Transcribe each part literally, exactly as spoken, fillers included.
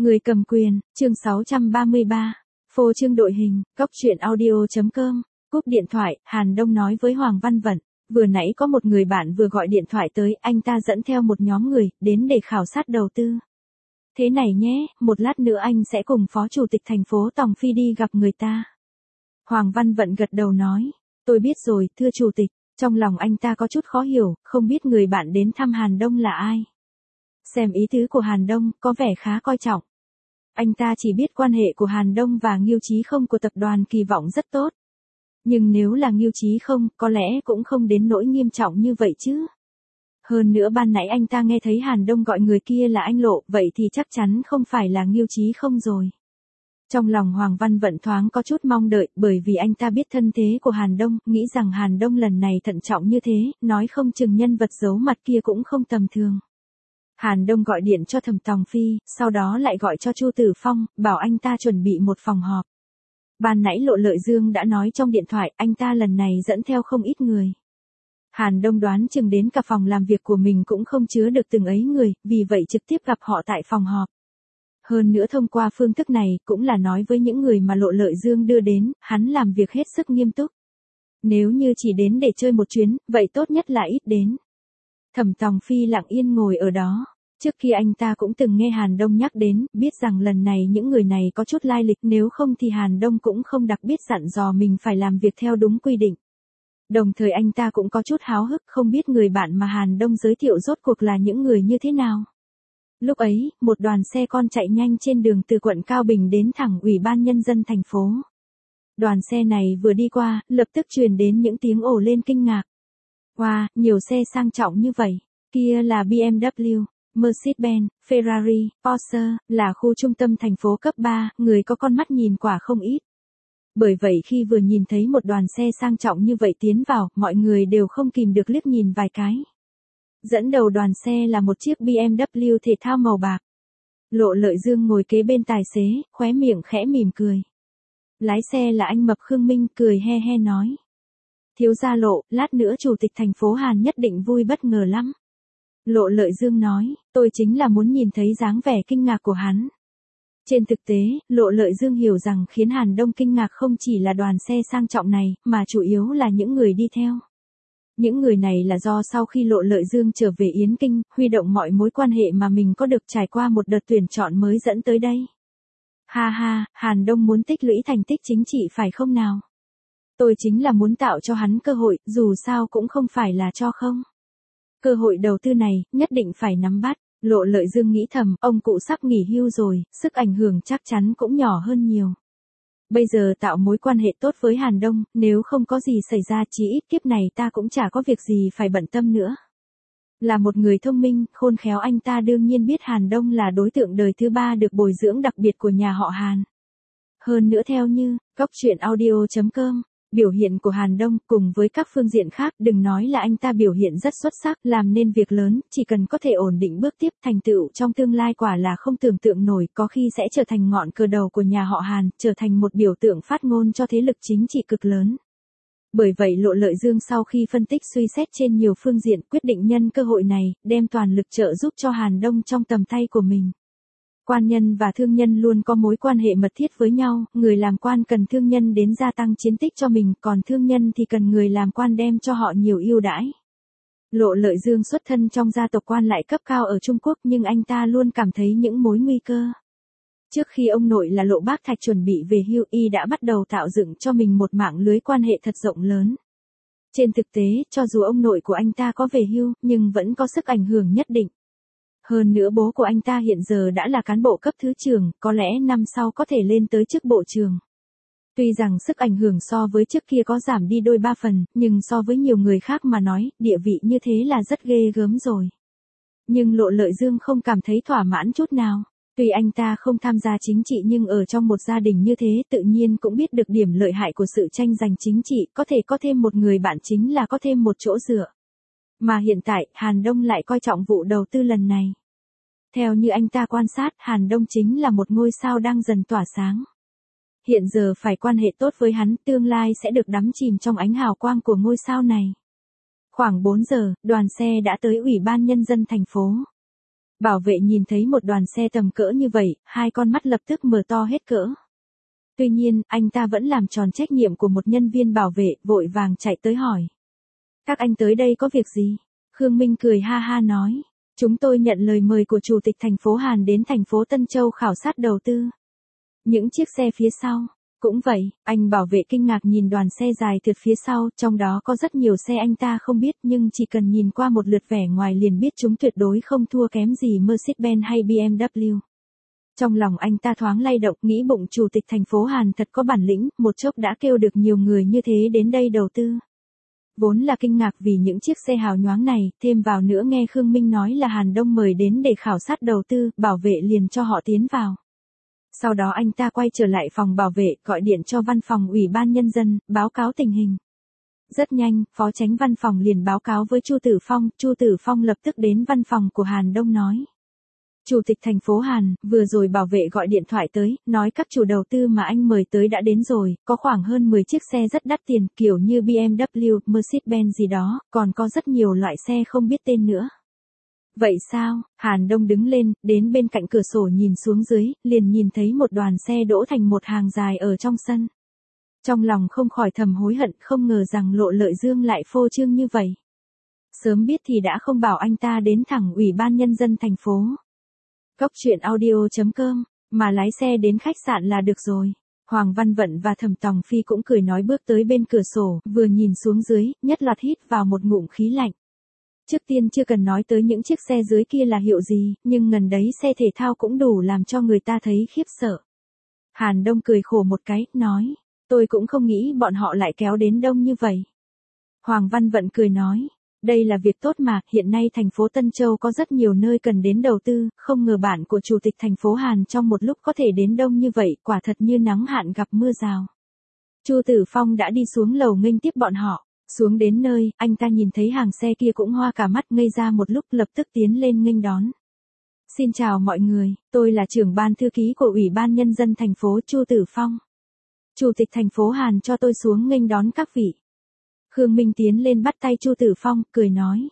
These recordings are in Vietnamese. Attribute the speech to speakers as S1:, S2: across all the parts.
S1: Người cầm quyền, chương sáu trăm ba mươi ba. Phô trương đội hình, cóc truyện audio.com. Cúp điện thoại, Hàn Đông nói với Hoàng Văn Vận, vừa nãy có một người bạn vừa gọi điện thoại tới, anh ta dẫn theo một nhóm người, đến để khảo sát đầu tư. Thế này nhé, một lát nữa anh sẽ cùng Phó Chủ tịch thành phố Tòng Phi đi gặp người ta. Hoàng Văn Vận gật đầu nói, tôi biết rồi, thưa Chủ tịch. Trong lòng anh ta có chút khó hiểu, không biết người bạn đến thăm Hàn Đông là ai. Xem ý tứ của Hàn Đông, có vẻ khá coi trọng. Anh ta chỉ biết quan hệ của Hàn Đông và Ngưu Chí Không của tập đoàn kỳ vọng rất tốt. Nhưng nếu là Ngưu Chí Không, có lẽ cũng không đến nỗi nghiêm trọng như vậy chứ. Hơn nữa ban nãy anh ta nghe thấy Hàn Đông gọi người kia là anh Lộ, vậy thì chắc chắn không phải là Ngưu Chí Không rồi. Trong lòng Hoàng Văn Vận thoáng có chút mong đợi, bởi vì anh ta biết thân thế của Hàn Đông, nghĩ rằng Hàn Đông lần này thận trọng như thế, nói không chừng nhân vật giấu mặt kia cũng không tầm thường. Hàn Đông gọi điện cho Thẩm Tòng Phi, sau đó lại gọi cho Chu Tử Phong, bảo anh ta chuẩn bị một phòng họp. Ban nãy Lộ Lợi Dương đã nói trong điện thoại, anh ta lần này dẫn theo không ít người. Hàn Đông đoán chừng đến cả phòng làm việc của mình cũng không chứa được từng ấy người, vì vậy trực tiếp gặp họ tại phòng họp. Hơn nữa thông qua phương thức này cũng là nói với những người mà Lộ Lợi Dương đưa đến, hắn làm việc hết sức nghiêm túc. Nếu như chỉ đến để chơi một chuyến, vậy tốt nhất là ít đến. Thẩm Tòng Phi lặng yên ngồi ở đó. Trước khi anh ta cũng từng nghe Hàn Đông nhắc đến, biết rằng lần này những người này có chút lai lịch, nếu không thì Hàn Đông cũng không đặc biệt dặn dò mình phải làm việc theo đúng quy định. Đồng thời anh ta cũng có chút háo hức không biết người bạn mà Hàn Đông giới thiệu rốt cuộc là những người như thế nào. Lúc ấy, một đoàn xe con chạy nhanh trên đường từ quận Cao Bình đến thẳng Ủy ban Nhân dân thành phố. Đoàn xe này vừa đi qua, lập tức truyền đến những tiếng ồ lên kinh ngạc. Wow, nhiều xe sang trọng như vậy. Kia là bê em vê, Mercedes-Benz, Ferrari, Porsche, là khu trung tâm thành phố cấp ba, người có con mắt nhìn quả không ít. Bởi vậy khi vừa nhìn thấy một đoàn xe sang trọng như vậy tiến vào, mọi người đều không kìm được liếc nhìn vài cái. Dẫn đầu đoàn xe là một chiếc bê em vê thể thao màu bạc. Lộ Lợi Dương ngồi kế bên tài xế, khóe miệng khẽ mỉm cười. Lái xe là anh Mập Khương Minh, cười he he nói. Thiếu gia Lộ, lát nữa Chủ tịch thành phố Hàn nhất định vui bất ngờ lắm. Lộ Lợi Dương nói, tôi chính là muốn nhìn thấy dáng vẻ kinh ngạc của hắn. Trên thực tế, Lộ Lợi Dương hiểu rằng khiến Hàn Đông kinh ngạc không chỉ là đoàn xe sang trọng này, mà chủ yếu là những người đi theo. Những người này là do sau khi Lộ Lợi Dương trở về Yến Kinh, huy động mọi mối quan hệ mà mình có được trải qua một đợt tuyển chọn mới dẫn tới đây. Ha ha, Hàn Đông muốn tích lũy thành tích chính trị phải không nào? Tôi chính là muốn tạo cho hắn cơ hội, dù sao cũng không phải là cho không. Cơ hội đầu tư này, nhất định phải nắm bắt. Lộ Lợi Dương nghĩ thầm, ông cụ sắp nghỉ hưu rồi, sức ảnh hưởng chắc chắn cũng nhỏ hơn nhiều. Bây giờ tạo mối quan hệ tốt với Hàn Đông, nếu không có gì xảy ra chí ít kiếp này ta cũng chả có việc gì phải bận tâm nữa. Là một người thông minh, khôn khéo, anh ta đương nhiên biết Hàn Đông là đối tượng đời thứ ba được bồi dưỡng đặc biệt của nhà họ Hàn. Hơn nữa theo như, cóc truyện audio.com, biểu hiện của Hàn Đông cùng với các phương diện khác, đừng nói là anh ta biểu hiện rất xuất sắc, làm nên việc lớn, chỉ cần có thể ổn định bước tiếp, thành tựu trong tương lai quả là không tưởng tượng nổi, có khi sẽ trở thành ngọn cờ đầu của nhà họ Hàn, trở thành một biểu tượng phát ngôn cho thế lực chính trị cực lớn. Bởi vậy Lộ Lợi Dương sau khi phân tích suy xét trên nhiều phương diện, quyết định nhân cơ hội này, đem toàn lực trợ giúp cho Hàn Đông trong tầm tay của mình. Quan nhân và thương nhân luôn có mối quan hệ mật thiết với nhau, người làm quan cần thương nhân đến gia tăng chiến tích cho mình, còn thương nhân thì cần người làm quan đem cho họ nhiều ưu đãi. Lộ Lợi Dương xuất thân trong gia tộc quan lại cấp cao ở Trung Quốc, nhưng anh ta luôn cảm thấy những mối nguy cơ. Trước khi ông nội là Lộ Bác Thạch chuẩn bị về hưu, y đã bắt đầu tạo dựng cho mình một mạng lưới quan hệ thật rộng lớn. Trên thực tế, cho dù ông nội của anh ta có về hưu, nhưng vẫn có sức ảnh hưởng nhất định. Hơn nữa bố của anh ta hiện giờ đã là cán bộ cấp thứ trưởng, có lẽ năm sau có thể lên tới chức bộ trưởng. Tuy rằng sức ảnh hưởng so với trước kia có giảm đi đôi ba phần, nhưng so với nhiều người khác mà nói, địa vị như thế là rất ghê gớm rồi. Nhưng Lộ Lợi Dương không cảm thấy thỏa mãn chút nào. Tuy anh ta không tham gia chính trị nhưng ở trong một gia đình như thế tự nhiên cũng biết được điểm lợi hại của sự tranh giành chính trị, có thể có thêm một người bạn chính là có thêm một chỗ dựa. Mà hiện tại, Hàn Đông lại coi trọng vụ đầu tư lần này. Theo như anh ta quan sát, Hàn Đông chính là một ngôi sao đang dần tỏa sáng. Hiện giờ phải quan hệ tốt với hắn, tương lai sẽ được đắm chìm trong ánh hào quang của ngôi sao này. Khoảng bốn giờ, đoàn xe đã tới Ủy ban Nhân dân thành phố. Bảo vệ nhìn thấy một đoàn xe tầm cỡ như vậy, hai con mắt lập tức mở to hết cỡ. Tuy nhiên, anh ta vẫn làm tròn trách nhiệm của một nhân viên bảo vệ, vội vàng chạy tới hỏi. Các anh tới đây có việc gì? Khương Minh cười ha ha nói. Chúng tôi nhận lời mời của Chủ tịch thành phố Hàn đến thành phố Tân Châu khảo sát đầu tư. Những chiếc xe phía sau. Cũng vậy, anh bảo vệ kinh ngạc nhìn đoàn xe dài thượt phía sau, trong đó có rất nhiều xe anh ta không biết nhưng chỉ cần nhìn qua một lượt vẻ ngoài liền biết chúng tuyệt đối không thua kém gì Mercedes-Benz hay bê em vê. Trong lòng anh ta thoáng lay động, nghĩ bụng Chủ tịch thành phố Hàn thật có bản lĩnh, một chốc đã kêu được nhiều người như thế đến đây đầu tư. Vốn là kinh ngạc vì những chiếc xe hào nhoáng này, thêm vào nữa nghe Khương Minh nói là Hàn Đông mời đến để khảo sát đầu tư, bảo vệ liền cho họ tiến vào. Sau đó anh ta quay trở lại phòng bảo vệ, gọi điện cho văn phòng Ủy ban Nhân dân, báo cáo tình hình. Rất nhanh, Phó Chánh Văn phòng liền báo cáo với Chu Tử Phong, Chu Tử Phong lập tức đến văn phòng của Hàn Đông nói. Chủ tịch thành phố Hàn, vừa rồi bảo vệ gọi điện thoại tới, nói các chủ đầu tư mà anh mời tới đã đến rồi, có khoảng hơn mười chiếc xe rất đắt tiền, kiểu như bê em vê, Mercedes-Benz gì đó, còn có rất nhiều loại xe không biết tên nữa. Vậy sao? Hàn Đông đứng lên, đến bên cạnh cửa sổ nhìn xuống dưới, liền nhìn thấy một đoàn xe đỗ thành một hàng dài ở trong sân. Trong lòng không khỏi thầm hối hận, không ngờ rằng Lộ Lợi Dương lại phô trương như vậy. Sớm biết thì đã không bảo anh ta đến thẳng Ủy ban Nhân dân thành phố. Cốc truyện audio chấm com, mà lái xe đến khách sạn là được rồi. Hoàng Văn Vận và Thẩm Tòng Phi cũng cười nói bước tới bên cửa sổ, vừa nhìn xuống dưới, nhất loạt hít vào một ngụm khí lạnh. Trước tiên chưa cần nói tới những chiếc xe dưới kia là hiệu gì, nhưng ngần đấy xe thể thao cũng đủ làm cho người ta thấy khiếp sợ. Hàn Đông cười khổ một cái, nói, tôi cũng không nghĩ bọn họ lại kéo đến đông như vậy. Hoàng Văn Vận cười nói, đây là việc tốt mà, hiện nay thành phố Tân Châu có rất nhiều nơi cần đến đầu tư, không ngờ bạn của Chủ tịch thành phố Hàn trong một lúc có thể đến đông như vậy, quả thật như nắng hạn gặp mưa rào. Chu Tử Phong đã đi xuống lầu nghênh tiếp bọn họ. Xuống đến nơi, anh ta nhìn thấy hàng xe kia cũng hoa cả mắt, ngây ra một lúc, lập tức tiến lên nghênh đón. Xin chào mọi người, tôi là trưởng ban thư ký của Ủy ban Nhân dân thành phố Chu Tử Phong. Chủ tịch thành phố Hàn cho tôi xuống nghênh đón các vị. Khương Minh tiến lên bắt tay Chu Tử Phong, cười nói.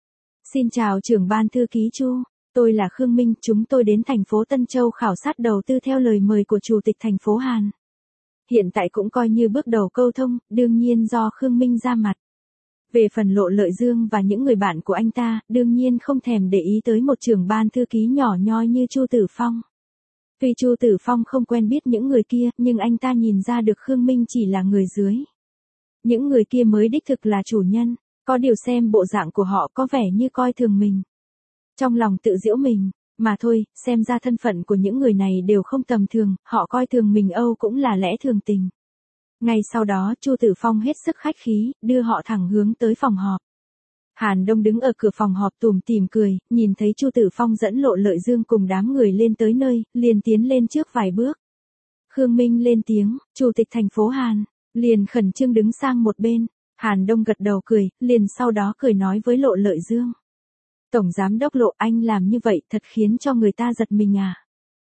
S1: Xin chào trưởng ban thư ký Chu, tôi là Khương Minh, chúng tôi đến thành phố Tân Châu khảo sát đầu tư theo lời mời của Chủ tịch thành phố Hàn. Hiện tại cũng coi như bước đầu câu thông, đương nhiên do Khương Minh ra mặt. Về phần Lộ Lợi Dương và những người bạn của anh ta, đương nhiên không thèm để ý tới một trưởng ban thư ký nhỏ nhoi như Chu Tử Phong. Tuy Chu Tử Phong không quen biết những người kia, nhưng anh ta nhìn ra được Khương Minh chỉ là người dưới. Những người kia mới đích thực là chủ nhân, có điều xem bộ dạng của họ có vẻ như coi thường mình. Trong lòng tự giễu mình. Mà thôi, xem ra thân phận của những người này đều không tầm thường, họ coi thường mình Âu cũng là lẽ thường tình. Ngay sau đó Chu Tử Phong hết sức khách khí, đưa họ thẳng hướng tới phòng họp. Hàn Đông đứng ở cửa phòng họp tủm tỉm cười, nhìn thấy Chu Tử Phong dẫn Lộ Lợi Dương cùng đám người lên tới nơi, liền tiến lên trước vài bước. Khương Minh lên tiếng, Chủ tịch thành phố Hàn, liền khẩn trương đứng sang một bên. Hàn Đông gật đầu cười, liền sau đó cười nói với Lộ Lợi Dương. Tổng giám đốc Lộ, anh làm như vậy thật khiến cho người ta giật mình à.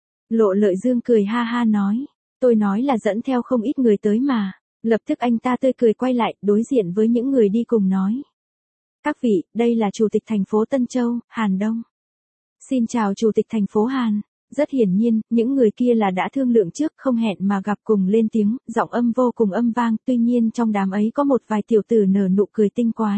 S1: Lộ Lợi Dương cười ha ha nói, tôi nói là dẫn theo không ít người tới mà. Lập tức anh ta tươi cười quay lại, đối diện với những người đi cùng nói. Các vị, đây là Chủ tịch thành phố Tân Châu, Hàn Đông. Xin chào Chủ tịch thành phố Hàn. Rất hiển nhiên, những người kia là đã thương lượng trước, không hẹn mà gặp cùng lên tiếng, giọng âm vô cùng âm vang, tuy nhiên trong đám ấy có một vài tiểu tử nở nụ cười tinh quái.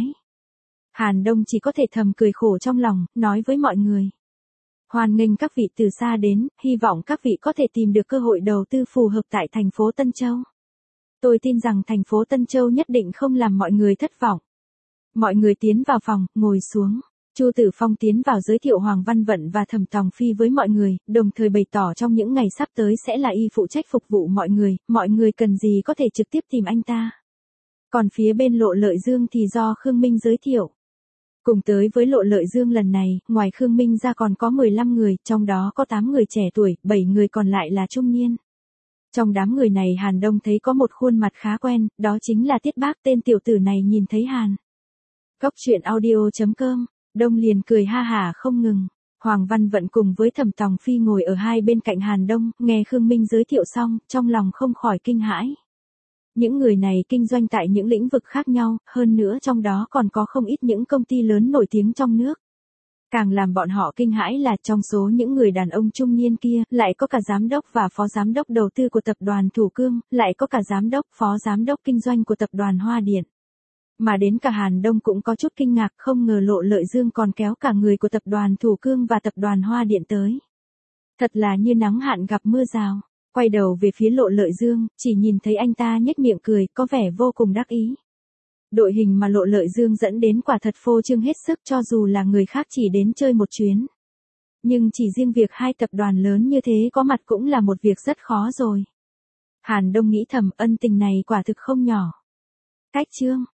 S1: Hàn Đông chỉ có thể thầm cười khổ trong lòng, nói với mọi người. Hoan nghênh các vị từ xa đến, hy vọng các vị có thể tìm được cơ hội đầu tư phù hợp tại thành phố Tân Châu. Tôi tin rằng thành phố Tân Châu nhất định không làm mọi người thất vọng. Mọi người tiến vào phòng, ngồi xuống. Chu Tử Phong tiến vào giới thiệu Hoàng Văn Vận và Thẩm Tòng Phi với mọi người, đồng thời bày tỏ trong những ngày sắp tới sẽ là y phụ trách phục vụ mọi người, mọi người cần gì có thể trực tiếp tìm anh ta. Còn phía bên Lộ Lợi Dương thì do Khương Minh giới thiệu. Cùng tới với Lộ Lợi Dương lần này, ngoài Khương Minh ra còn có mười lăm người, trong đó có tám người trẻ tuổi, bảy người còn lại là trung niên. Trong đám người này Hàn Đông thấy có một khuôn mặt khá quen, đó chính là Tiết Bác, tên tiểu tử này nhìn thấy Hàn. Cốc truyện audio chấm com, Đông liền cười ha hả không ngừng. Hoàng Văn Vận cùng với Thẩm Tòng Phi ngồi ở hai bên cạnh Hàn Đông, nghe Khương Minh giới thiệu xong, trong lòng không khỏi kinh hãi. Những người này kinh doanh tại những lĩnh vực khác nhau, hơn nữa trong đó còn có không ít những công ty lớn nổi tiếng trong nước. Càng làm bọn họ kinh hãi là trong số những người đàn ông trung niên kia, lại có cả giám đốc và phó giám đốc đầu tư của tập đoàn Thủ Cương, lại có cả giám đốc, phó giám đốc kinh doanh của tập đoàn Hoa Điện. Mà đến cả Hàn Đông cũng có chút kinh ngạc, không ngờ Lộ Lợi Dương còn kéo cả người của tập đoàn Thủ Cương và tập đoàn Hoa Điện tới. Thật là như nắng hạn gặp mưa rào. Quay đầu về phía Lộ Lợi Dương, chỉ nhìn thấy anh ta nhếch miệng cười, có vẻ vô cùng đắc ý. Đội hình mà Lộ Lợi Dương dẫn đến quả thật phô trương hết sức, cho dù là người khác chỉ đến chơi một chuyến. Nhưng chỉ riêng việc hai tập đoàn lớn như thế có mặt cũng là một việc rất khó rồi. Hàn Đông nghĩ thầm, ân tình này quả thực không nhỏ. Cách chương